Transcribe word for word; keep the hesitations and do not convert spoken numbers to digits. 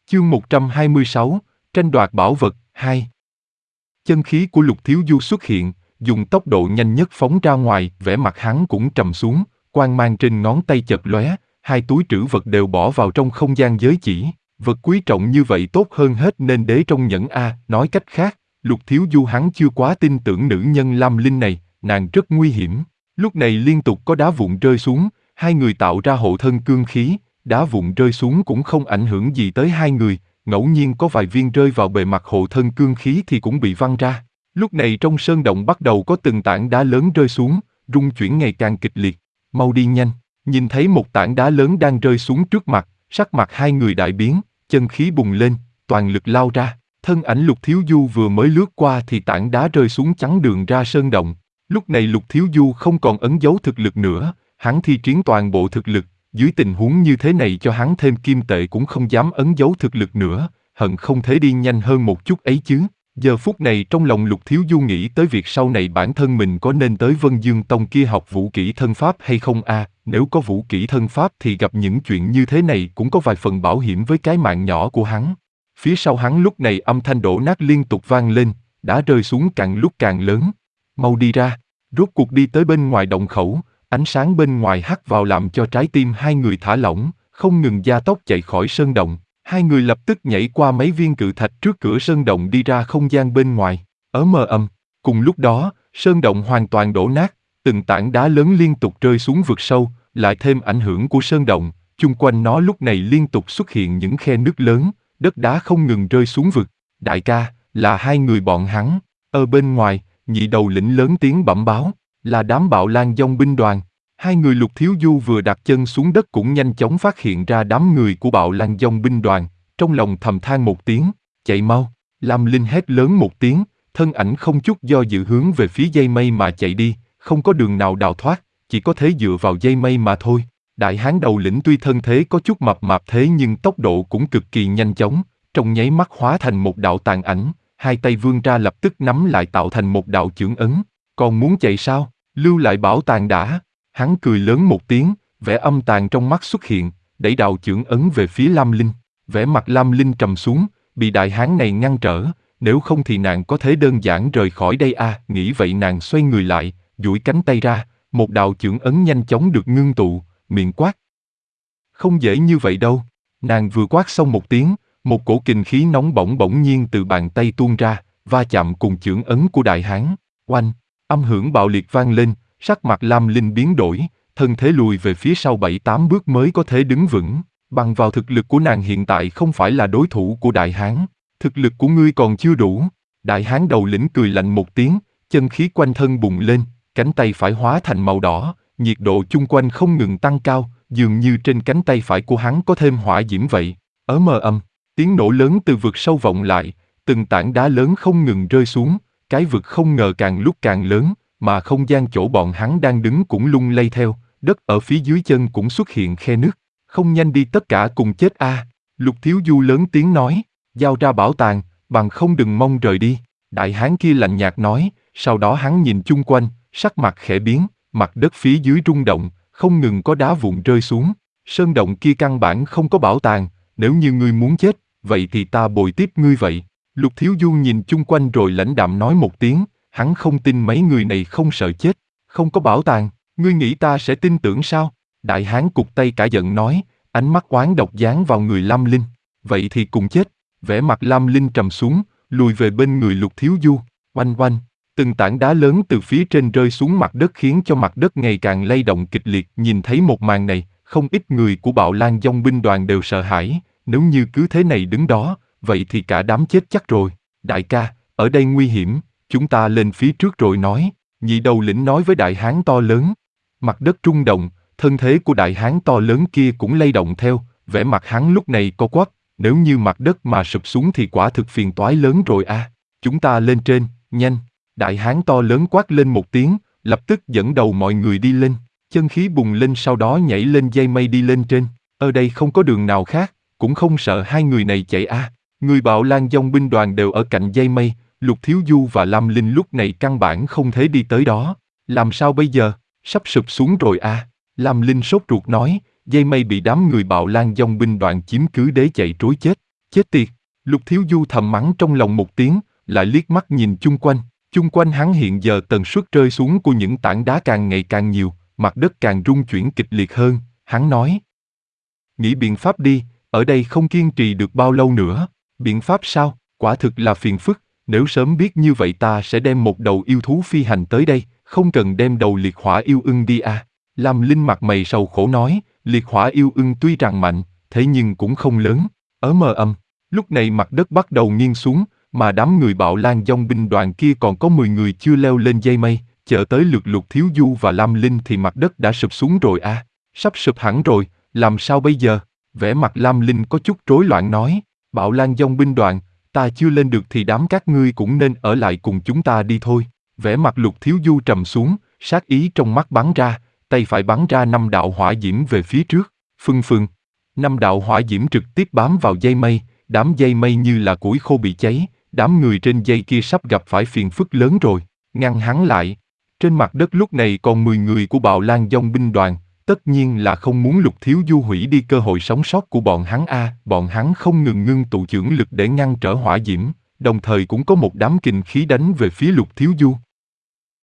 Chương một trăm hai mươi sáu, tranh đoạt bảo vật, hai. Chân khí của Lục Thiếu Du xuất hiện, dùng tốc độ nhanh nhất phóng ra ngoài, vẻ mặt hắn cũng trầm xuống, quang mang trên ngón tay chợt lóe, hai túi trữ vật đều bỏ vào trong không gian giới chỉ. Vật quý trọng như vậy tốt hơn hết nên để trong nhẫn a, nói cách khác, Lục Thiếu Du hắn chưa quá tin tưởng nữ nhân Lam Linh này, nàng rất nguy hiểm. Lúc này liên tục có đá vụn rơi xuống, hai người tạo ra hộ thân cương khí, đá vụn rơi xuống cũng không ảnh hưởng gì tới hai người, ngẫu nhiên có vài viên rơi vào bề mặt hộ thân cương khí thì cũng bị văng ra. Lúc này trong sơn động bắt đầu có từng tảng đá lớn rơi xuống, rung chuyển ngày càng kịch liệt. Mau đi nhanh, nhìn thấy một tảng đá lớn đang rơi xuống trước mặt, sắc mặt hai người đại biến, chân khí bùng lên, toàn lực lao ra. Thân ảnh Lục Thiếu Du vừa mới lướt qua thì tảng đá rơi xuống chắn đường ra sơn động. Lúc này Lục Thiếu Du không còn ẩn giấu thực lực nữa, hắn thi triển toàn bộ thực lực, dưới tình huống như thế này cho hắn thêm kim tệ cũng không dám ẩn giấu thực lực nữa, hận không thể đi nhanh hơn một chút ấy chứ. Giờ phút này trong lòng Lục Thiếu Du nghĩ tới việc sau này bản thân mình có nên tới Vân Dương Tông kia học vũ kỹ thân pháp hay không a, à, nếu có vũ kỹ thân pháp thì gặp những chuyện như thế này cũng có vài phần bảo hiểm với cái mạng nhỏ của hắn. Phía sau hắn lúc này âm thanh đổ nát liên tục vang lên, đã rơi xuống càng lúc càng lớn. Mau đi ra, rốt cuộc đi tới bên ngoài động khẩu, ánh sáng bên ngoài hắt vào làm cho trái tim hai người thả lỏng, không ngừng gia tốc chạy khỏi sơn động. Hai người lập tức nhảy qua mấy viên cự thạch trước cửa sơn động đi ra không gian bên ngoài. Ở mờ ầm, cùng lúc đó, sơn động hoàn toàn đổ nát, từng tảng đá lớn liên tục rơi xuống vực sâu, lại thêm ảnh hưởng của sơn động, chung quanh nó lúc này liên tục xuất hiện những khe nứt lớn, đất đá không ngừng rơi xuống vực. Đại ca, là hai người bọn hắn. Ở bên ngoài, nhị đầu lĩnh lớn tiếng bẩm báo, là đám Bạo Lang Dông binh đoàn. Hai người Lục Thiếu Du vừa đặt chân xuống đất cũng nhanh chóng phát hiện ra đám người của Bạo Lang Dông binh đoàn, trong lòng thầm than một tiếng, chạy mau. Lam Linh hét lớn một tiếng, thân ảnh không chút do dự hướng về phía dây mây mà chạy đi, không có đường nào đào thoát, chỉ có thể dựa vào dây mây mà thôi. Đại hán đầu lĩnh tuy thân thế có chút mập mạp thế nhưng tốc độ cũng cực kỳ nhanh chóng, trong nháy mắt hóa thành một đạo tàn ảnh, hai tay vươn ra lập tức nắm lại tạo thành một đạo chưởng ấn. Còn muốn chạy sao? Lưu lại bảo tàng đã. Hắn cười lớn một tiếng, vẻ âm tàn trong mắt xuất hiện, đẩy đạo chưởng ấn về phía Lam Linh. Vẻ mặt Lam Linh trầm xuống, bị đại hán này ngăn trở, nếu không thì nàng có thể đơn giản rời khỏi đây à. Nghĩ vậy nàng xoay người lại, duỗi cánh tay ra, một đạo chưởng ấn nhanh chóng được ngưng tụ, miệng quát. Không dễ như vậy đâu. Nàng vừa quát xong một tiếng, một cổ kình khí nóng bỏng bỗng nhiên từ bàn tay tuôn ra, va chạm cùng chưởng ấn của đại hán. Oanh, âm hưởng bạo liệt vang lên, sắc mặt Lam Linh biến đổi, thân thế lùi về phía sau bảy tám bước mới có thể đứng vững. Bằng vào thực lực của nàng hiện tại không phải là đối thủ của đại hán. Thực lực của ngươi còn chưa đủ. Đại hán đầu lĩnh cười lạnh một tiếng, chân khí quanh thân bùng lên, cánh tay phải hóa thành màu đỏ, nhiệt độ chung quanh không ngừng tăng cao, dường như trên cánh tay phải của hắn có thêm hỏa diễm vậy. Ở mờ ầm, tiếng nổ lớn từ vực sâu vọng lại, từng tảng đá lớn không ngừng rơi xuống, cái vực không ngờ càng lúc càng lớn, mà không gian chỗ bọn hắn đang đứng cũng lung lay theo, đất ở phía dưới chân cũng xuất hiện khe nứt. Không nhanh đi tất cả cùng chết a. À. Lục Thiếu Du lớn tiếng nói, giao ra bảo tàng, bằng không đừng mong rời đi. Đại hán kia lạnh nhạt nói, sau đó hắn nhìn chung quanh, sắc mặt khẽ biến, mặt đất phía dưới rung động, không ngừng có đá vụn rơi xuống. Sơn động kia căn bản không có bảo tàng, nếu như ngươi muốn chết, vậy thì ta bồi tiếp ngươi vậy. Lục Thiếu Du nhìn chung quanh rồi lãnh đạm nói một tiếng, hắn không tin mấy người này không sợ chết. Không có bảo tàng, ngươi nghĩ ta sẽ tin tưởng sao? Đại hán cụt tay cả giận nói, ánh mắt oán độc dán vào người Lam Linh. Vậy thì cùng chết. Vẻ mặt Lam Linh trầm xuống, lùi về bên người Lục Thiếu Du. Oanh oanh, từng tảng đá lớn từ phía trên rơi xuống mặt đất khiến cho mặt đất ngày càng lay động kịch liệt. Nhìn thấy một màn này, không ít người của Bạo Lang Dông binh đoàn đều sợ hãi. Nếu như cứ thế này đứng đó, vậy thì cả đám chết chắc rồi. Đại ca, ở đây nguy hiểm, chúng ta lên phía trước rồi nói. Nhị đầu lĩnh nói với đại hán to lớn. Mặt đất rung động, thân thế của đại hán to lớn kia cũng lay động theo, vẻ mặt hắn lúc này co quắp, nếu như mặt đất mà sụp xuống thì quả thực phiền toái lớn rồi a. À. Chúng ta lên trên, nhanh. Đại hán to lớn quát lên một tiếng, lập tức dẫn đầu mọi người đi lên, chân khí bùng lên sau đó nhảy lên dây mây đi lên trên. Ở đây không có đường nào khác, cũng không sợ hai người này chạy a. À. Người Bạo Lang Dông binh đoàn đều ở cạnh dây mây, Lục Thiếu Du và Lam Linh lúc này căn bản không thể đi tới đó. Làm sao bây giờ? Sắp sụp xuống rồi a. À. Lam Linh sốt ruột nói, dây mây bị đám người Bạo Lang Dông binh đoàn chiếm cứ đế chạy trối chết. Chết tiệt, Lục Thiếu Du thầm mắng trong lòng một tiếng, lại liếc mắt nhìn chung quanh. Chung quanh hắn hiện giờ tần suất rơi xuống của những tảng đá càng ngày càng nhiều, mặt đất càng rung chuyển kịch liệt hơn, hắn nói. Nghĩ biện pháp đi, ở đây không kiên trì được bao lâu nữa. Biện pháp sao? Quả thực là phiền phức, nếu sớm biết như vậy ta sẽ đem một đầu yêu thú phi hành tới đây, không cần đem đầu liệt hỏa yêu ưng đi à. Lam Linh mặt mày sầu khổ nói, liệt hỏa yêu ưng tuy rằng mạnh, thế nhưng cũng không lớn. Ở mờ âm, lúc này mặt đất bắt đầu nghiêng xuống, mà đám người Bạo Lang Dòng binh đoàn kia còn có mười người chưa leo lên dây mây, chờ tới lượt Lục Thiếu Du và Lam Linh thì mặt đất đã sụp xuống rồi à, sắp sụp hẳn rồi, làm sao bây giờ? Vẻ mặt Lam Linh có chút rối loạn nói, Bạo Lang Dòng binh đoàn, ta chưa lên được thì đám các ngươi cũng nên ở lại cùng chúng ta đi thôi. Vẻ mặt Lục Thiếu Du trầm xuống, sát ý trong mắt bắn ra, tay phải bắn ra năm đạo hỏa diễm về phía trước, phừng phừng. Năm đạo hỏa diễm trực tiếp bám vào dây mây, đám dây mây như là củi khô bị cháy, đám người trên dây kia sắp gặp phải phiền phức lớn rồi, ngăn hắn lại. Trên mặt đất lúc này còn mười người của Bạo Lang Dòng binh đoàn, tất nhiên là không muốn Lục Thiếu Du hủy đi cơ hội sống sót của bọn hắn a. À, bọn hắn không ngừng ngưng tụ chưởng lực để ngăn trở hỏa diễm, đồng thời cũng có một đám kình khí đánh về phía Lục Thiếu Du.